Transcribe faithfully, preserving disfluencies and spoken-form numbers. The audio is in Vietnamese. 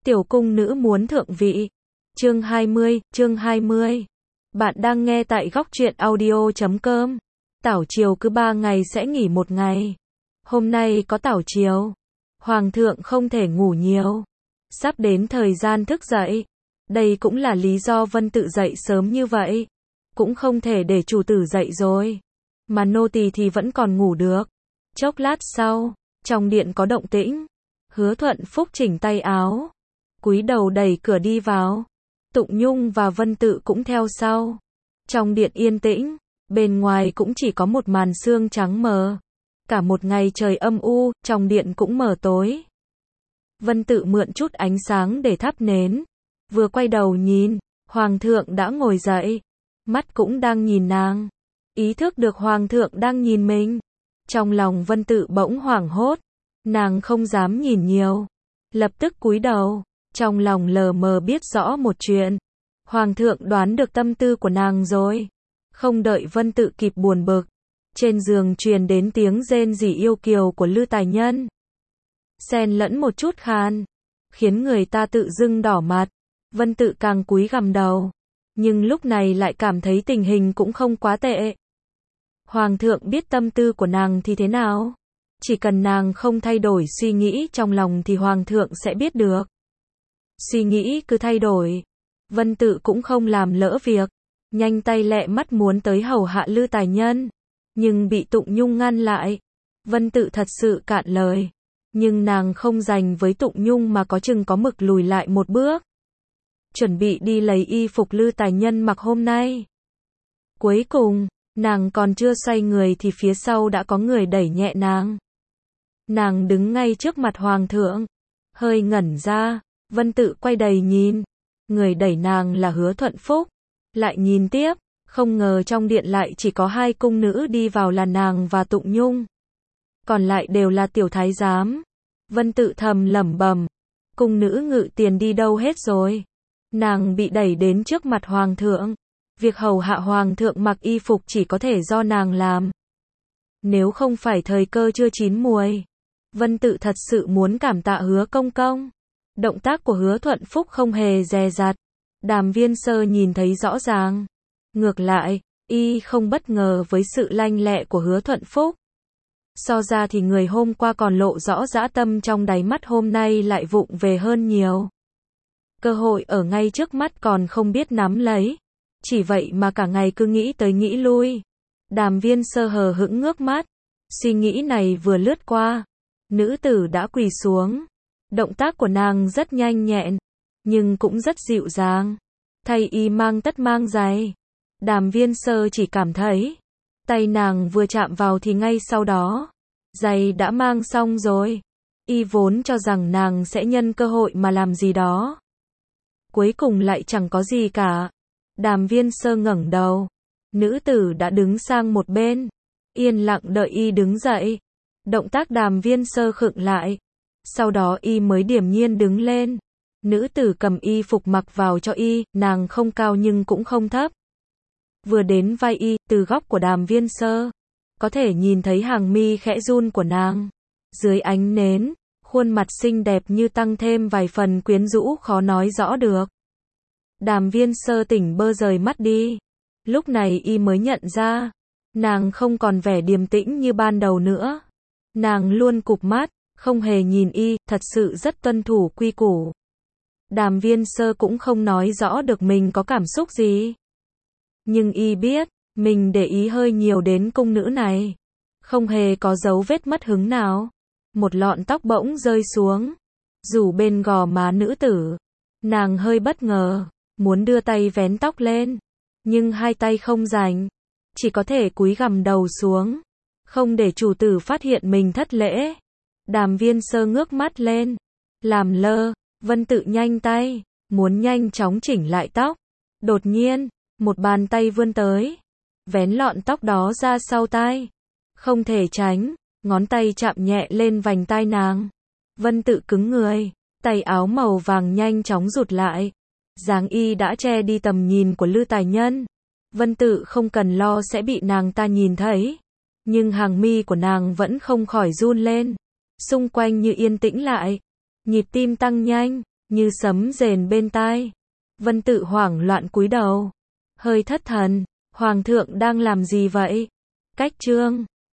Tiểu cung nữ muốn thượng vị. Chương hai mươi, chương hai mươi. Bạn đang nghe tại góc truyện audio chấm com. Tảo triều cứ ba ngày sẽ nghỉ một ngày. Hôm nay có tảo triều. Hoàng thượng không thể ngủ nhiều. Sắp đến thời gian thức dậy. Đây cũng là lý do Vân Tự dậy sớm như vậy. Cũng không thể để chủ tử dậy rồi. Mà nô tỳ thì vẫn còn ngủ được. Chốc lát sau, trong điện có động tĩnh. Hứa Thuận Phúc chỉnh tay áo, cúi đầu đẩy cửa đi vào. Tụng Nhung và Vân Tự cũng theo sau. Trong điện yên tĩnh, bên ngoài cũng chỉ có một màn sương trắng mờ. Cả một ngày trời âm u, trong điện cũng mờ tối. Vân Tự mượn chút ánh sáng để thắp nến. Vừa quay đầu nhìn, Hoàng thượng đã ngồi dậy. Mắt cũng đang nhìn nàng. Ý thức được Hoàng thượng đang nhìn mình. Trong lòng Vân Tự bỗng hoảng hốt. Nàng không dám nhìn nhiều. Lập tức cúi đầu. Trong lòng lờ mờ biết rõ một chuyện. Hoàng thượng đoán được tâm tư của nàng rồi. Không đợi Vân Tự kịp buồn bực. Trên giường truyền đến tiếng rên rỉ yêu kiều của Lư Tài Nhân. Xen lẫn một chút khan. Khiến người ta tự dưng đỏ mặt. Vân Tự càng cúi gằm đầu. Nhưng lúc này lại cảm thấy tình hình cũng không quá tệ. Hoàng thượng biết tâm tư của nàng thì thế nào? Chỉ cần nàng không thay đổi suy nghĩ trong lòng thì Hoàng thượng sẽ biết được. Suy nghĩ cứ thay đổi. Vân Tự cũng không làm lỡ việc. Nhanh tay lẹ mắt muốn tới hầu hạ Lư Tài Nhân. Nhưng bị Tụng Nhung ngăn lại. Vân Tự thật sự cạn lời. Nhưng nàng không dành với Tụng Nhung mà có chừng có mực lùi lại một bước. Chuẩn bị đi lấy y phục Lư Tài Nhân mặc hôm nay. Cuối cùng, nàng còn chưa xoay người thì phía sau đã có người đẩy nhẹ nàng. Nàng đứng ngay trước mặt Hoàng thượng. Hơi ngẩn ra. Vân Tự quay đầy nhìn. Người đẩy nàng là Hứa Thuận Phúc. Lại nhìn tiếp. Không ngờ trong điện lại chỉ có hai cung nữ đi vào là nàng và Tụng Nhung. Còn lại đều là tiểu thái giám. Vân Tự thầm lẩm bẩm. Cung nữ Ngự Tiền đi đâu hết rồi? Nàng bị đẩy đến trước mặt Hoàng thượng. Việc hầu hạ Hoàng thượng mặc y phục chỉ có thể do nàng làm. Nếu không phải thời cơ chưa chín muồi. Vân Tự thật sự muốn cảm tạ Hứa công công. Động tác của Hứa Thuận Phúc không hề dè dặt. Đàm Viên Sơ nhìn thấy rõ ràng. Ngược lại, y không bất ngờ với sự lanh lẹ của Hứa Thuận Phúc. So ra thì người hôm qua còn lộ rõ dã tâm trong đáy mắt hôm nay lại vụng về hơn nhiều. Cơ hội ở ngay trước mắt còn không biết nắm lấy. Chỉ vậy mà cả ngày cứ nghĩ tới nghĩ lui. Đàm Viên Sơ hờ hững ngước mắt. Suy nghĩ này vừa lướt qua. Nữ tử đã quỳ xuống. Động tác của nàng rất nhanh nhẹn. Nhưng cũng rất dịu dàng. Thay y mang tất mang giày. Đàm Viên Sơ chỉ cảm thấy. Tay nàng vừa chạm vào thì ngay sau đó. Giày đã mang xong rồi. Y vốn cho rằng nàng sẽ nhân cơ hội mà làm gì đó. Cuối cùng lại chẳng có gì cả. Đàm Viên Sơ ngẩng đầu. Nữ tử đã đứng sang một bên. Yên lặng đợi y đứng dậy. Động tác Đàm Viên Sơ khựng lại. Sau đó y mới điềm nhiên đứng lên. Nữ tử cầm y phục mặc vào cho y. Nàng không cao nhưng cũng không thấp. Vừa đến vai y, từ góc của Đàm Viên Sơ. Có thể nhìn thấy hàng mi khẽ run của nàng. Dưới ánh nến, khuôn mặt xinh đẹp như tăng thêm vài phần quyến rũ khó nói rõ được. Đàm Viên Sơ tỉnh bơ rời mắt đi. Lúc này y mới nhận ra. Nàng không còn vẻ điềm tĩnh như ban đầu nữa. Nàng luôn cụp mắt, không hề nhìn y, thật sự rất tuân thủ quy củ. Đàm Viên Sơ cũng không nói rõ được mình có cảm xúc gì. Nhưng y biết, mình để ý hơi nhiều đến cung nữ này. Không hề có dấu vết mất hứng nào. Một lọn tóc bỗng rơi xuống. Rủ bên gò má nữ tử. Nàng hơi bất ngờ. Muốn đưa tay vén tóc lên. Nhưng hai tay không rảnh. Chỉ có thể cúi gằm đầu xuống. Không để chủ tử phát hiện mình thất lễ. Đàm Viên Sơ ngước mắt lên. Làm lơ. Vân Tự nhanh tay. Muốn nhanh chóng chỉnh lại tóc. Đột nhiên. Một bàn tay vươn tới. Vén lọn tóc đó ra sau tai. Không thể tránh. Ngón tay chạm nhẹ lên vành tai nàng. Vân Tự cứng người. Tay áo màu vàng nhanh chóng rụt lại. Dáng y đã che đi tầm nhìn của Lư Tài Nhân. Vân Tự không cần lo sẽ bị nàng ta nhìn thấy. Nhưng hàng mi của nàng vẫn không khỏi run lên. Xung quanh như yên tĩnh lại. Nhịp tim tăng nhanh. như sấm rền bên tai. Vân Tự hoảng loạn cúi đầu, hơi thất thần, Hoàng thượng đang làm gì vậy? Cách chương